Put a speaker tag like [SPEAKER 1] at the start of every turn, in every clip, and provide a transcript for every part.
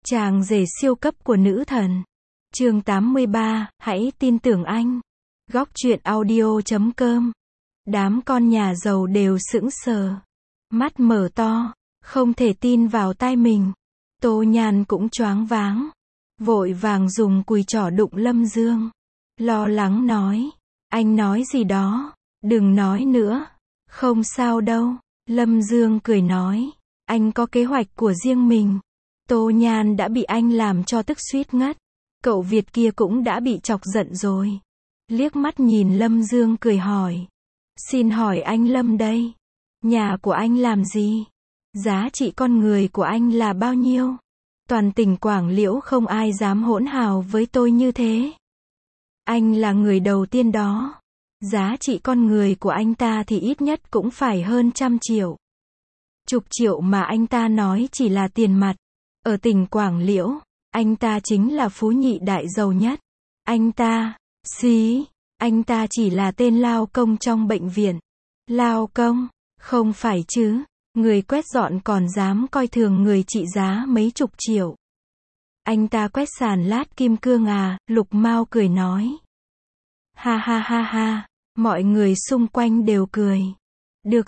[SPEAKER 1] Chàng rể siêu cấp của nữ thần. Chương 83, hãy tin tưởng anh. Góc truyện audio.com. Đám con nhà giàu đều sững sờ. Mắt mở to, không thể tin vào tai mình. Tô Nhan cũng choáng váng. Vội vàng dùng cùi trỏ đụng Lâm Dương. Lo lắng nói. Anh nói gì đó? Đừng nói nữa. Không sao đâu. Lâm Dương cười nói. Anh có kế hoạch của riêng mình. Tô Nhan đã bị anh làm cho tức suýt ngất. Cậu Việt kia cũng đã bị chọc giận rồi. Liếc mắt nhìn Lâm Dương cười hỏi. Xin hỏi anh Lâm đây. Nhà của anh làm gì? Giá trị con người của anh là bao nhiêu? Toàn tỉnh Quảng Liễu không ai dám hỗn hào với tôi như thế. Anh là người đầu tiên đó. Giá trị con người của anh ta thì ít nhất cũng phải hơn 100 triệu. Chục triệu mà anh ta nói chỉ là tiền mặt. Ở tỉnh Quảng Liễu, anh ta chính là phú nhị đại giàu nhất. Anh ta, anh ta chỉ là tên lao công trong bệnh viện. Lao công? Không phải chứ, người quét dọn còn dám coi thường người trị giá mấy chục triệu. Anh ta quét sàn lát kim cương à, Lục Mao cười nói. Ha ha ha ha, mọi người xung quanh đều cười. Được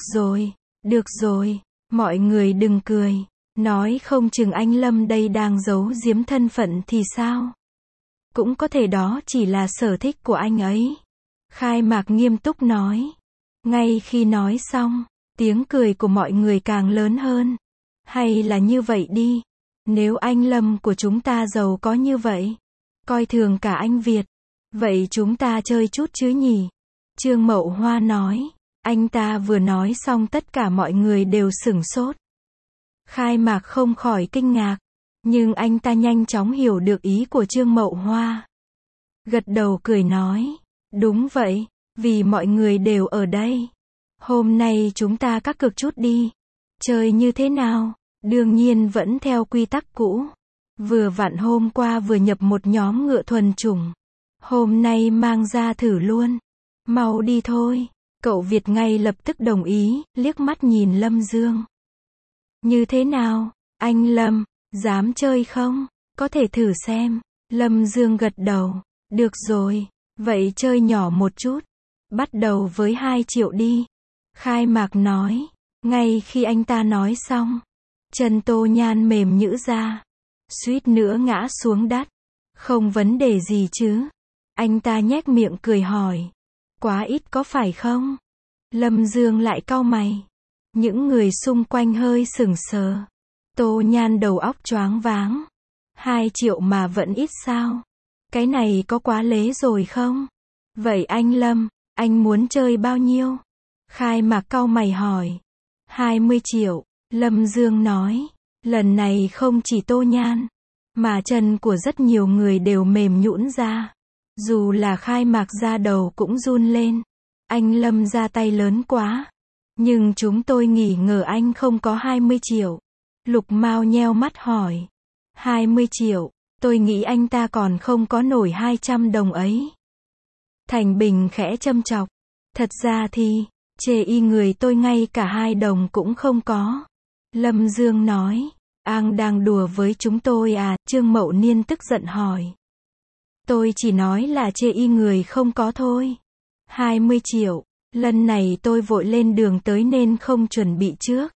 [SPEAKER 1] rồi, mọi người đừng cười. Nói không chừng anh Lâm đây đang giấu giếm thân phận thì sao? Cũng có thể đó chỉ là sở thích của anh ấy. Khai Mạc nghiêm túc nói. Ngay khi nói xong, tiếng cười của mọi người càng lớn hơn. Hay là như vậy đi. Nếu anh Lâm của chúng ta giàu có như vậy, coi thường cả anh Việt, vậy chúng ta chơi chút chứ nhỉ? Trương Mậu Hoa nói. Anh ta vừa nói xong tất cả mọi người đều sửng sốt. Khai Mạc không khỏi kinh ngạc, nhưng anh ta nhanh chóng hiểu được ý của Trương Mậu Hoa. Gật đầu cười nói, đúng vậy, vì mọi người đều ở đây. Hôm nay chúng ta cá cược chút đi. Chơi như thế nào? Đương nhiên vẫn theo quy tắc cũ. Vừa vặn hôm qua vừa nhập một nhóm ngựa thuần chủng. Hôm nay mang ra thử luôn. Mau đi thôi. Cậu Việt ngay lập tức đồng ý, liếc mắt nhìn Lâm Dương. Như thế nào, anh Lâm, dám chơi không? Có thể thử xem. Lâm Dương gật đầu. Được rồi, vậy chơi nhỏ một chút. Bắt đầu với 2 triệu đi. Khai Mạc nói. Ngay khi anh ta nói xong, chân Tô Nhan mềm nhũn ra. Suýt nữa ngã xuống đất. Không vấn đề gì chứ? Anh ta nhếch miệng cười hỏi. Quá ít có phải không? Lâm Dương lại cau mày. Những người xung quanh hơi sững sờ. Tô Nhan đầu óc choáng váng. 2 triệu mà vẫn ít sao? Cái này có quá lế rồi không? Vậy anh Lâm, anh muốn chơi bao nhiêu? Khai Mạc cau mày hỏi. 20 triệu, Lâm Dương nói. Lần này không chỉ Tô Nhan, mà chân của rất nhiều người đều mềm nhũn ra. Dù là Khai Mạc ra đầu cũng run lên. Anh Lâm ra tay lớn quá. Nhưng chúng tôi nghi ngờ anh không có 20 triệu. Lục Mao nheo mắt hỏi. 20 triệu, tôi nghĩ anh ta còn không có nổi 200 đồng ấy. Thành Bình khẽ châm chọc. Thật ra thì, chê y người tôi ngay cả 2 đồng cũng không có. Lâm Dương nói. Anh đang đùa với chúng tôi à? Trương Mậu Niên tức giận hỏi. Tôi chỉ nói là chê y người không có thôi. 20 triệu. Lần này tôi vội lên đường tới nên không chuẩn bị trước.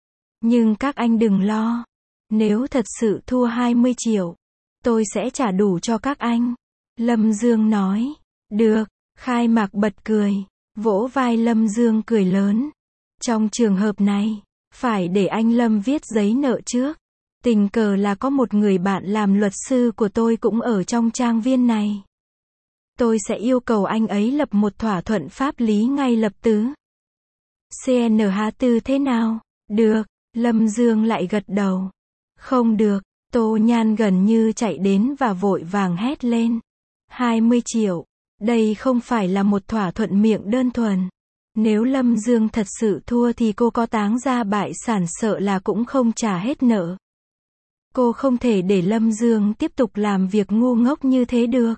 [SPEAKER 1] Nhưng các anh đừng lo. Nếu thật sự thua 20 triệu, tôi sẽ trả đủ cho các anh. Lâm Dương nói. Được. Khai Mạc bật cười. Vỗ vai Lâm Dương cười lớn. Trong trường hợp này, phải để anh Lâm viết giấy nợ trước. Tình cờ là có một người bạn làm luật sư của tôi cũng ở trong trang viên này. Tôi sẽ yêu cầu anh ấy lập một thỏa thuận pháp lý ngay lập tức. CNH4 thế nào? Được. Lâm Dương lại gật đầu. Không được. Tô Nhan gần như chạy đến và vội vàng hét lên. 20 triệu. Đây không phải là một thỏa thuận miệng đơn thuần. Nếu Lâm Dương thật sự thua thì cô có táng ra bại sản sợ là cũng không trả hết nợ. Cô không thể để Lâm Dương tiếp tục làm việc ngu ngốc như thế được.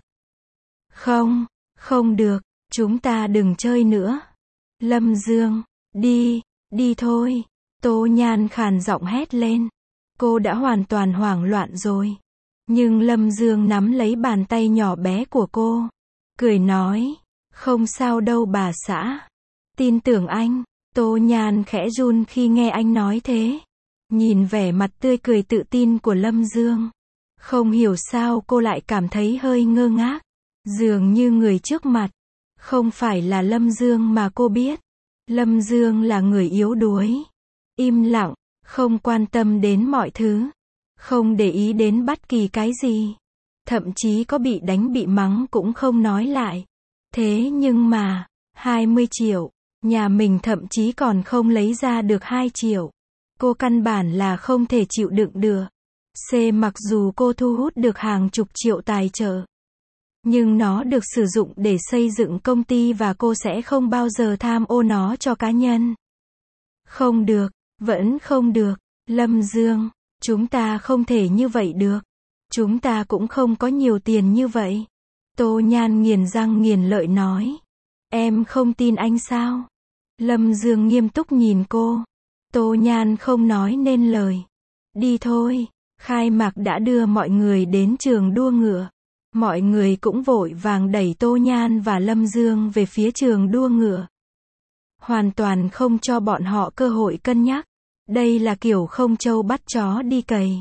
[SPEAKER 1] Không được, chúng ta đừng chơi nữa. Lâm Dương, đi thôi. Tô Nhan khàn giọng hét lên. Cô đã hoàn toàn hoảng loạn rồi. Nhưng Lâm Dương nắm lấy bàn tay nhỏ bé của cô, cười nói, không sao đâu bà xã. Tin tưởng anh. Tô Nhan khẽ run khi nghe anh nói thế. Nhìn vẻ mặt tươi cười tự tin của Lâm Dương. Không hiểu sao cô lại cảm thấy hơi ngơ ngác. Dường như người trước mặt không phải là Lâm Dương mà cô biết. Lâm Dương là người yếu đuối, im lặng, không quan tâm đến mọi thứ, không để ý đến bất kỳ cái gì. Thậm chí có bị đánh bị mắng cũng không nói lại. Thế nhưng mà, 20 triệu, nhà mình thậm chí còn không lấy ra được 2 triệu. Cô căn bản là không thể chịu đựng được. Mặc dù cô thu hút được hàng chục triệu tài trợ, nhưng nó được sử dụng để xây dựng công ty và cô sẽ không bao giờ tham ô nó cho cá nhân. Không được, vẫn không được. Lâm Dương, chúng ta không thể như vậy được. Chúng ta cũng không có nhiều tiền như vậy. Tô Nhan nghiến răng nghiến lợi nói. Em không tin anh sao? Lâm Dương nghiêm túc nhìn cô. Tô Nhan không nói nên lời. Đi thôi. Khai mạc đã đưa mọi người đến trường đua ngựa. Mọi người cũng vội vàng đẩy Tô Nhan và Lâm Dương về phía trường đua ngựa. Hoàn toàn không cho bọn họ cơ hội cân nhắc. Đây là kiểu không trâu bắt chó đi cày.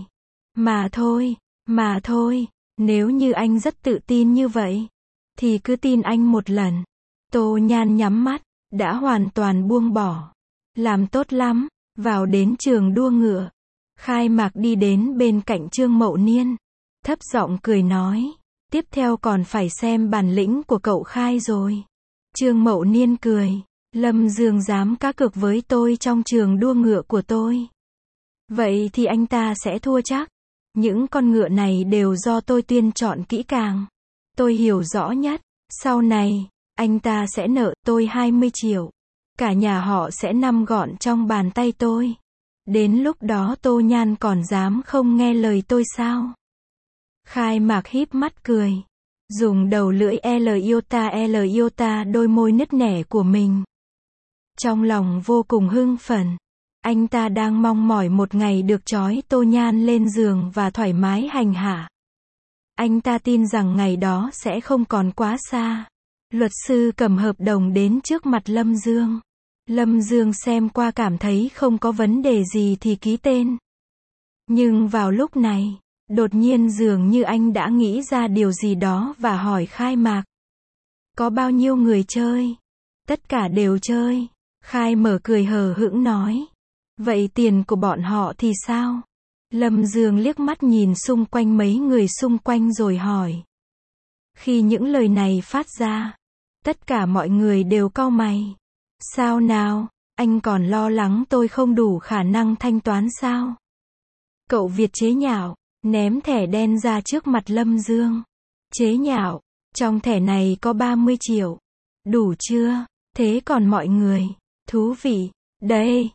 [SPEAKER 1] Mà thôi, nếu như anh rất tự tin như vậy, thì cứ tin anh một lần. Tô Nhan nhắm mắt, đã hoàn toàn buông bỏ. Làm tốt lắm, vào đến trường đua ngựa. Khai mạc đi đến bên cạnh Trương Mậu Niên. Thấp giọng cười nói. Tiếp theo còn phải xem bản lĩnh của cậu Khai rồi. Trương Mậu Niên cười. Lâm Dương dám cá cược với tôi trong trường đua ngựa của tôi. Vậy thì anh ta sẽ thua chắc. Những con ngựa này đều do tôi tuyển chọn kỹ càng. Tôi hiểu rõ nhất. Sau này, anh ta sẽ nợ tôi 20 triệu. Cả nhà họ sẽ nằm gọn trong bàn tay tôi. Đến lúc đó Tô Nhan còn dám không nghe lời tôi sao? Khai mạc híp mắt cười. Dùng đầu lưỡi L iota đôi môi nứt nẻ của mình. Trong lòng vô cùng hưng phấn. Anh ta đang mong mỏi một ngày được trói Tô Nhan lên giường và thoải mái hành hạ. Anh ta tin rằng ngày đó sẽ không còn quá xa. Luật sư cầm hợp đồng đến trước mặt Lâm Dương. Lâm Dương xem qua cảm thấy không có vấn đề gì thì ký tên. Nhưng vào lúc này, đột nhiên dường như anh đã nghĩ ra điều gì đó và hỏi Khai mạc. Có bao nhiêu người chơi? Tất cả đều chơi. Khai mở cười hờ hững nói. Vậy tiền của bọn họ thì sao? Lâm Dương liếc mắt nhìn xung quanh mấy người xung quanh rồi hỏi. Khi những lời này phát ra, tất cả mọi người đều cau mày. Sao nào, anh còn lo lắng tôi không đủ khả năng thanh toán sao? Cậu Việt chế nhạo, ném thẻ đen ra trước mặt Lâm Dương. Chế nhạo, trong thẻ này có 30 triệu. Đủ chưa? Thế còn mọi người, thú vị. Đây,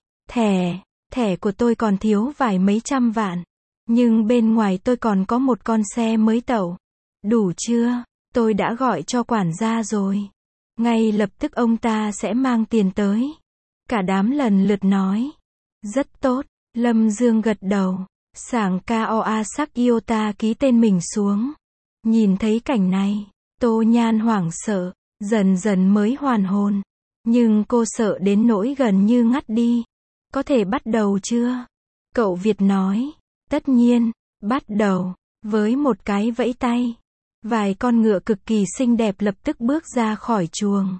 [SPEAKER 1] thẻ của tôi còn thiếu vài mấy trăm vạn. Nhưng bên ngoài tôi còn có một con xe mới tẩu. Đủ chưa? Tôi đã gọi cho quản gia rồi. Ngay lập tức ông ta sẽ mang tiền tới. Cả đám lần lượt nói. Rất tốt. Lâm Dương gật đầu. Sảng KOA sắc iota ký tên mình xuống. Nhìn thấy cảnh này, Tô Nhan hoảng sợ, dần dần mới hoàn hồn. Nhưng cô sợ đến nỗi gần như ngắt đi. Có thể bắt đầu chưa? Cậu Việt nói. Tất nhiên, bắt đầu. Với một cái vẫy tay. Vài con ngựa cực kỳ xinh đẹp lập tức bước ra khỏi chuồng.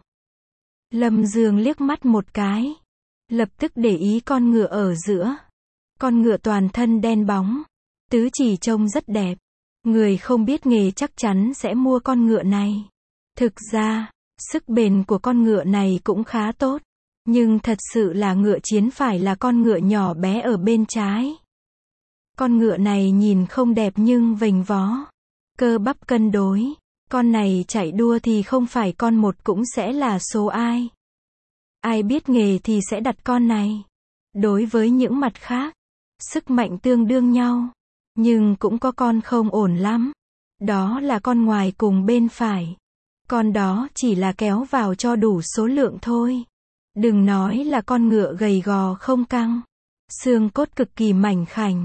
[SPEAKER 1] Lâm Dương liếc mắt một cái. Lập tức để ý con ngựa ở giữa. Con ngựa toàn thân đen bóng. Tứ chỉ trông rất đẹp. Người không biết nghề chắc chắn sẽ mua con ngựa này. Thực ra, sức bền của con ngựa này cũng khá tốt. Nhưng thật sự là ngựa chiến phải là con ngựa nhỏ bé ở bên trái. Con ngựa này nhìn không đẹp nhưng vành vó. Cơ bắp cân đối. Con này chạy đua thì không phải con một cũng sẽ là số ai. Ai biết nghề thì sẽ đặt con này. Đối với những mặt khác, sức mạnh tương đương nhau. Nhưng cũng có con không ổn lắm. Đó là con ngoài cùng bên phải. Con đó chỉ là kéo vào cho đủ số lượng thôi. Đừng nói là con ngựa gầy gò không căng. Xương cốt cực kỳ mảnh khảnh.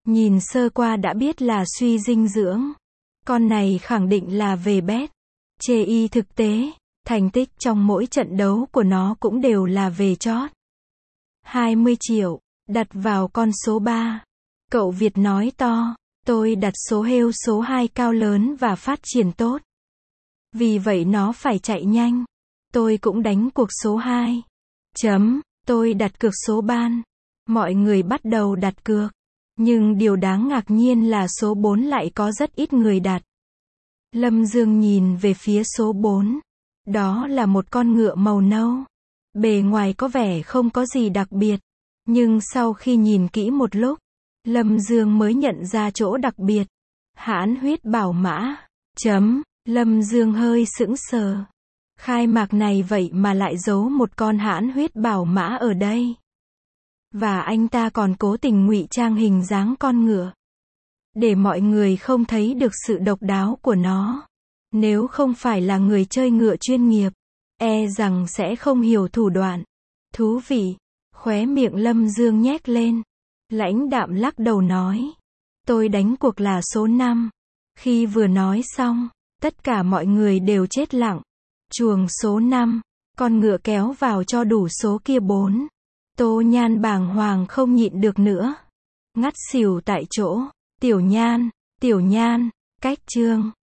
[SPEAKER 1] Nhìn sơ qua đã biết là suy dinh dưỡng. Con này khẳng định là về bét. Chê y thực tế, thành tích trong mỗi trận đấu của nó cũng đều là về chót. 20 triệu, đặt vào con số 3. Cậu Việt nói to, tôi đặt số heo số 2 cao lớn và phát triển tốt. Vì vậy nó phải chạy nhanh. Tôi cũng đánh cuộc số 2. Tôi đặt cược số ban. Mọi người bắt đầu đặt cược. Nhưng điều đáng ngạc nhiên là số 4 lại có rất ít người đặt. Lâm Dương nhìn về phía số 4. Đó là một con ngựa màu nâu. Bề ngoài có vẻ không có gì đặc biệt. Nhưng sau khi nhìn kỹ một lúc, Lâm Dương mới nhận ra chỗ đặc biệt. Hãn huyết bảo mã. Lâm Dương hơi sững sờ. Khai mạc này vậy mà lại giấu một con hãn huyết bảo mã ở đây. Và anh ta còn cố tình ngụy trang hình dáng con ngựa. Để mọi người không thấy được sự độc đáo của nó. Nếu không phải là người chơi ngựa chuyên nghiệp, e rằng sẽ không hiểu thủ đoạn. Thú vị. Khóe miệng Lâm Dương nhếch lên. Lãnh đạm lắc đầu nói. Tôi đánh cuộc là số 5. Khi vừa nói xong, tất cả mọi người đều chết lặng. Chuồng số 5, con ngựa kéo vào cho đủ số kia 4. Tô Nhan bàng hoàng không nhịn được nữa. Ngắt xỉu tại chỗ. Tiểu Nhan, cách chương.